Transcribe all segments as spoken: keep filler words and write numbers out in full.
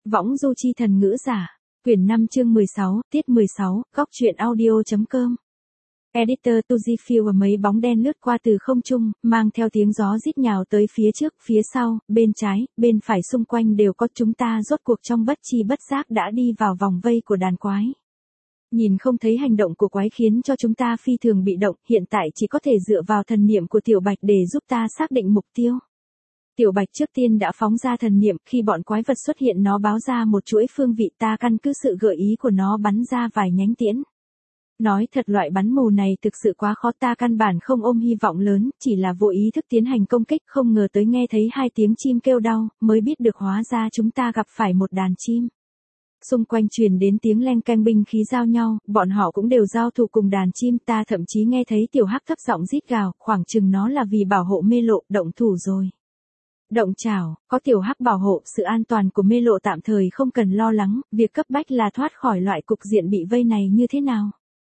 Võng du chi thần ngữ giả. Quyển năm chương mười sáu, tiết mười sáu, góc truyện audio.com. Editor Tuzifil và mấy bóng đen lướt qua từ không trung, mang theo tiếng gió rít nhào tới phía trước, phía sau, bên trái, bên phải xung quanh đều có chúng ta rốt cuộc trong bất chi bất giác đã đi vào vòng vây của đàn quái. Nhìn không thấy hành động của quái khiến cho chúng ta phi thường bị động, hiện tại chỉ có thể dựa vào thần niệm của Tiểu Bạch để giúp ta xác định mục tiêu. Tiểu Bạch trước tiên đã phóng ra thần niệm, khi bọn quái vật xuất hiện nó báo ra một chuỗi phương vị, ta căn cứ sự gợi ý của nó bắn ra vài nhánh tiễn. Nói thật loại bắn mù này thực sự quá khó, ta căn bản không ôm hy vọng lớn, chỉ là vô ý thức tiến hành công kích, không ngờ tới nghe thấy hai tiếng chim kêu đau, mới biết được hóa ra chúng ta gặp phải một đàn chim. Xung quanh truyền đến tiếng leng keng binh khí giao nhau, bọn họ cũng đều giao thủ cùng đàn chim, ta thậm chí nghe thấy Tiểu Hắc thấp giọng rít gào, khoảng chừng nó là vì bảo hộ Mê Lộ, động thủ rồi. Động chảo, có Tiểu Hắc bảo hộ, sự an toàn của Mê Lộ tạm thời không cần lo lắng, việc cấp bách là thoát khỏi loại cục diện bị vây này như thế nào.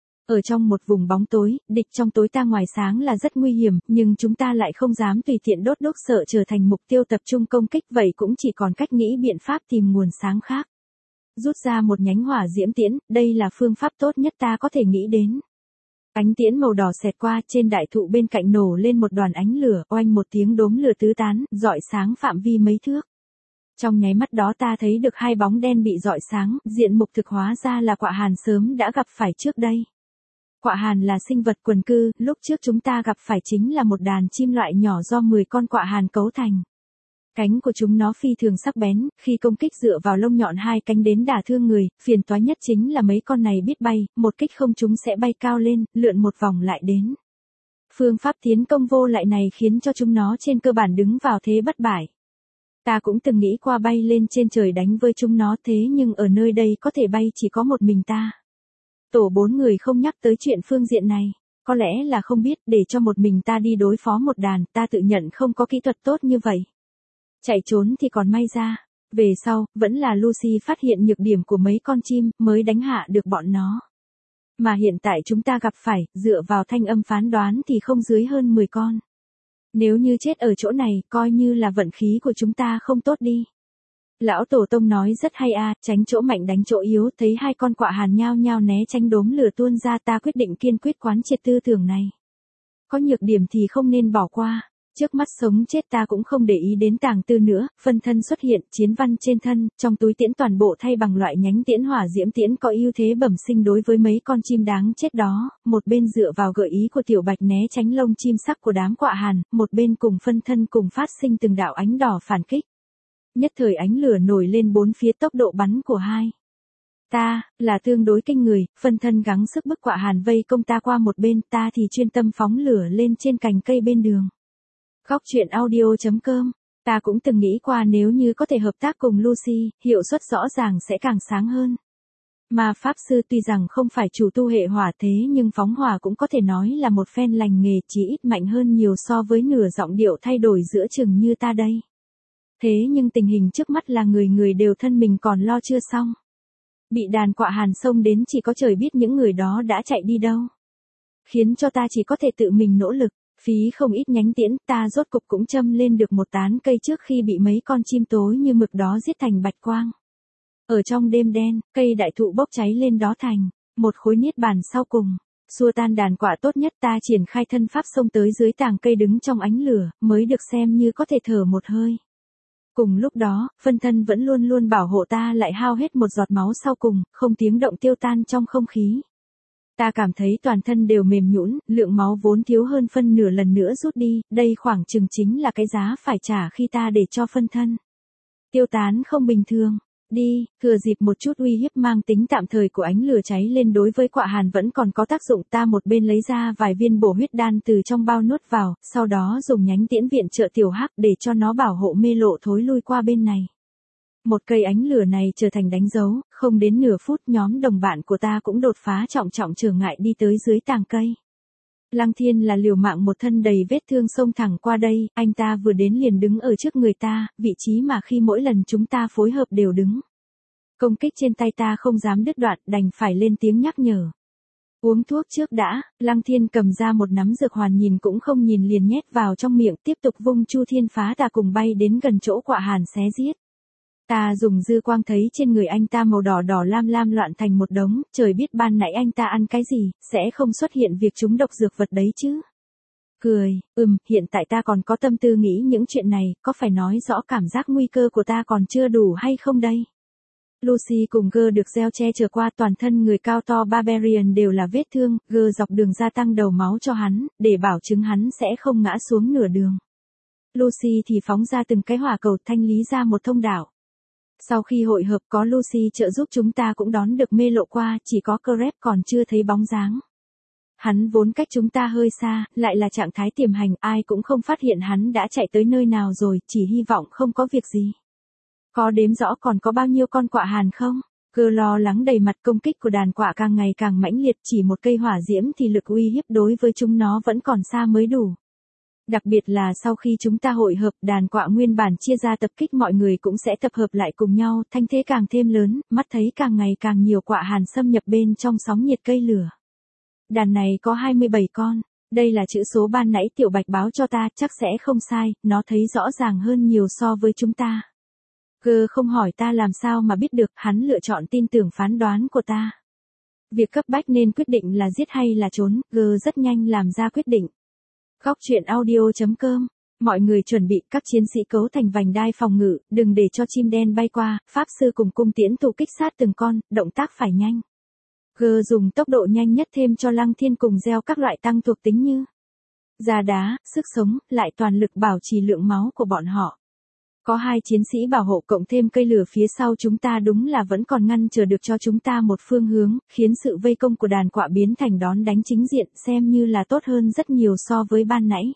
Ở trong một vùng bóng tối, địch trong tối ta ngoài sáng là rất nguy hiểm, nhưng chúng ta lại không dám tùy tiện đốt đốt sợ trở thành mục tiêu tập trung công kích, vậy cũng chỉ còn cách nghĩ biện pháp tìm nguồn sáng khác. Rút ra một nhánh hỏa diễm tiễn, đây là phương pháp tốt nhất ta có thể nghĩ đến. Ánh tiễn màu đỏ xẹt qua, trên đại thụ bên cạnh nổ lên một đoàn ánh lửa, oanh một tiếng đốm lửa tứ tán, rọi sáng phạm vi mấy thước. Trong nháy mắt đó ta thấy được hai bóng đen bị rọi sáng, diện mục thực hóa ra là Quạ Hàn sớm đã gặp phải trước đây. Quạ Hàn là sinh vật quần cư, lúc trước chúng ta gặp phải chính là một đàn chim loại nhỏ do mười con quạ hàn cấu thành. Cánh của chúng nó phi thường sắc bén, khi công kích dựa vào lông nhọn hai cánh đến đả thương người, phiền toái nhất chính là mấy con này biết bay, một kích không chúng sẽ bay cao lên, lượn một vòng lại đến. Phương pháp tiến công vô lại này khiến cho chúng nó trên cơ bản đứng vào thế bất bại. Ta cũng từng nghĩ qua bay lên trên trời đánh với chúng nó, thế nhưng ở nơi đây có thể bay chỉ có một mình ta. Tổ bốn người không nhắc tới chuyện phương diện này, có lẽ là không biết, để cho một mình ta đi đối phó một đàn, ta tự nhận không có kỹ thuật tốt như vậy. Chạy trốn thì còn may ra, về sau, vẫn là Lucy phát hiện nhược điểm của mấy con chim, mới đánh hạ được bọn nó. Mà hiện tại chúng ta gặp phải, dựa vào thanh âm phán đoán thì không dưới hơn mười con. Nếu như chết ở chỗ này, coi như là vận khí của chúng ta không tốt đi. Lão Tổ Tông nói rất hay a, tránh chỗ mạnh đánh chỗ yếu, thấy hai con quạ hàn nhao nhao né tránh đốm lửa tuôn ra, ta quyết định kiên quyết quán triệt tư tưởng này. Có nhược điểm thì không nên bỏ qua. Trước mắt sống chết ta cũng không để ý đến tàng tư nữa, phân thân xuất hiện, chiến văn trên thân, trong túi tiễn toàn bộ thay bằng loại nhánh tiễn hỏa diễm tiễn có ưu thế bẩm sinh đối với mấy con chim đáng chết đó, một bên dựa vào gợi ý của Tiểu Bạch né tránh lông chim sắc của đám quạ hàn, một bên cùng phân thân cùng phát sinh từng đạo ánh đỏ phản kích. Nhất thời ánh lửa nổi lên bốn phía, tốc độ bắn của hai ta là tương đối kinh người, phân thân gắng sức bức quạ hàn vây công ta qua một bên, ta thì chuyên tâm phóng lửa lên trên cành cây bên đường. Góc truyện audio.com. Ta cũng từng nghĩ qua nếu như có thể hợp tác cùng Lucy, hiệu suất rõ ràng sẽ càng sáng hơn. Mà Pháp Sư tuy rằng không phải chủ tu hệ hỏa thế nhưng phóng hỏa cũng có thể nói là một phen lành nghề, chỉ ít mạnh hơn nhiều so với nửa giọng điệu thay đổi giữa chừng như ta đây. Thế nhưng tình hình trước mắt là người người đều thân mình còn lo chưa xong. Bị đàn quạ hàn xông đến chỉ có trời biết những người đó đã chạy đi đâu. Khiến cho ta chỉ có thể tự mình nỗ lực. Phí không ít nhánh tiễn, ta rốt cục cũng châm lên được một tán cây trước khi bị mấy con chim tối như mực đó giết thành bạch quang. Ở trong đêm đen, cây đại thụ bốc cháy lên đó thành một khối niết bàn sau cùng. Xua tan đàn quạ tốt nhất, ta triển khai thân pháp xông tới dưới tàng cây đứng trong ánh lửa, mới được xem như có thể thở một hơi. Cùng lúc đó, phân thân vẫn luôn luôn bảo hộ ta lại hao hết một giọt máu sau cùng, không tiếng động tiêu tan trong không khí. Ta cảm thấy toàn thân đều mềm nhũn, lượng máu vốn thiếu hơn phân nửa lần nữa rút đi, đây khoảng chừng chính là cái giá phải trả khi ta để cho phân thân tiêu tán không bình thường. Đi, thừa dịp một chút uy hiếp mang tính tạm thời của ánh lửa cháy lên đối với quạ hàn vẫn còn có tác dụng, ta một bên lấy ra vài viên bổ huyết đan từ trong bao nuốt vào, sau đó dùng nhánh tiễn viện trợ Tiểu Hắc để cho nó bảo hộ Mê Lộ thối lui qua bên này. Một cây ánh lửa này trở thành đánh dấu, không đến nửa phút nhóm đồng bạn của ta cũng đột phá trọng trọng trở ngại đi tới dưới tàng cây. Lăng Thiên là liều mạng một thân đầy vết thương xông thẳng qua đây, anh ta vừa đến liền đứng ở trước người ta, vị trí mà khi mỗi lần chúng ta phối hợp đều đứng. Công kích trên tay ta không dám đứt đoạn, đành phải lên tiếng nhắc nhở. Uống thuốc trước đã, Lăng Thiên cầm ra một nắm dược hoàn nhìn cũng không nhìn liền nhét vào trong miệng, tiếp tục vung Chu Thiên Phá Tà cùng bay đến gần chỗ quạ hàn xé giết. Ta dùng dư quang thấy trên người anh ta màu đỏ đỏ lam lam loạn thành một đống, trời biết ban nãy anh ta ăn cái gì, sẽ không xuất hiện việc trúng độc dược vật đấy chứ. Cười, ừm, hiện tại ta còn có tâm tư nghĩ những chuyện này, có phải nói rõ cảm giác nguy cơ của ta còn chưa đủ hay không đây? Lucy cùng Gơ được gieo che chở qua, toàn thân người cao to Barbarian đều là vết thương, Gơ dọc đường gia tăng đầu máu cho hắn, để bảo chứng hắn sẽ không ngã xuống nửa đường. Lucy thì phóng ra từng cái hỏa cầu thanh lý ra một thông đạo. Sau khi hội hợp có Lucy trợ giúp chúng ta cũng đón được mê lộ qua, chỉ có Crep còn chưa thấy bóng dáng. Hắn vốn cách chúng ta hơi xa, lại là trạng thái tiềm hành, ai cũng không phát hiện hắn đã chạy tới nơi nào rồi, chỉ hy vọng không có việc gì. Có đếm rõ còn có bao nhiêu con quạ hàn không? Cơ lo lắng đầy mặt, công kích của đàn quạ càng ngày càng mãnh liệt, chỉ một cây hỏa diễm thì lực uy hiếp đối với chúng nó vẫn còn xa mới đủ. Đặc biệt là sau khi chúng ta hội hợp, đàn quạ nguyên bản chia ra tập kích mọi người cũng sẽ tập hợp lại cùng nhau, thanh thế càng thêm lớn, mắt thấy càng ngày càng nhiều quạ hàn xâm nhập bên trong sóng nhiệt cây lửa. Đàn này có hai mươi bảy con, đây là chữ số ban nãy Tiểu Bạch báo cho ta, chắc sẽ không sai, nó thấy rõ ràng hơn nhiều so với chúng ta. Gơ không hỏi ta làm sao mà biết được, hắn lựa chọn tin tưởng phán đoán của ta. Việc cấp bách nên quyết định là giết hay là trốn, Gơ rất nhanh làm ra quyết định. Góc truyện audio chấm com. Mọi người chuẩn bị, các chiến sĩ cấu thành vành đai phòng ngự, đừng để cho chim đen bay qua, pháp sư cùng cung tiễn thủ kích sát từng con, động tác phải nhanh. Gơ dùng tốc độ nhanh nhất thêm cho Lăng Thiên cùng gieo các loại tăng thuộc tính như da đá, sức sống, lại toàn lực bảo trì lượng máu của bọn họ. Có hai chiến sĩ bảo hộ cộng thêm cây lửa phía sau chúng ta đúng là vẫn còn ngăn chờ được cho chúng ta một phương hướng, khiến sự vây công của đàn quạ biến thành đón đánh chính diện, xem như là tốt hơn rất nhiều so với ban nãy.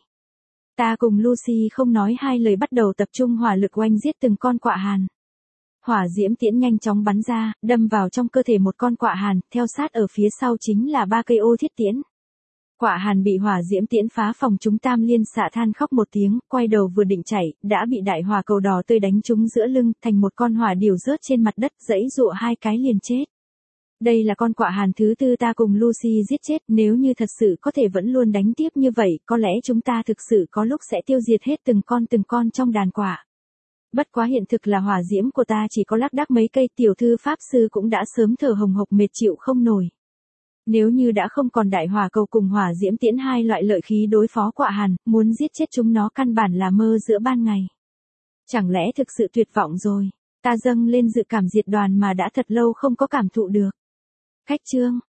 Ta cùng Lucy không nói hai lời bắt đầu tập trung hỏa lực oanh giết từng con quạ hàn. Hỏa diễm tiễn nhanh chóng bắn ra, đâm vào trong cơ thể một con quạ hàn, theo sát ở phía sau chính là ba cây ô thiết tiễn. Quạ hàn bị hỏa diễm tiễn phá phòng chúng tam liên xạ than khóc một tiếng, quay đầu vừa định chạy, đã bị đại hỏa cầu đỏ tươi đánh trúng giữa lưng, thành một con hỏa điểu rớt trên mặt đất, giãy giụa hai cái liền chết. Đây là con quạ hàn thứ tư ta cùng Lucy giết chết, nếu như thật sự có thể vẫn luôn đánh tiếp như vậy, có lẽ chúng ta thực sự có lúc sẽ tiêu diệt hết từng con từng con trong đàn quạ. Bất quá hiện thực là hỏa diễm của ta chỉ có lác đác mấy cây, tiểu thư pháp sư cũng đã sớm thở hồng hộc mệt chịu không nổi. Nếu như đã không còn đại hỏa cầu cùng hỏa diễm tiễn hai loại lợi khí đối phó quạ hàn, muốn giết chết chúng nó căn bản là mơ giữa ban ngày. Chẳng lẽ thực sự tuyệt vọng rồi, ta dâng lên dự cảm diệt đoàn mà đã thật lâu không có cảm thụ được. Khách chương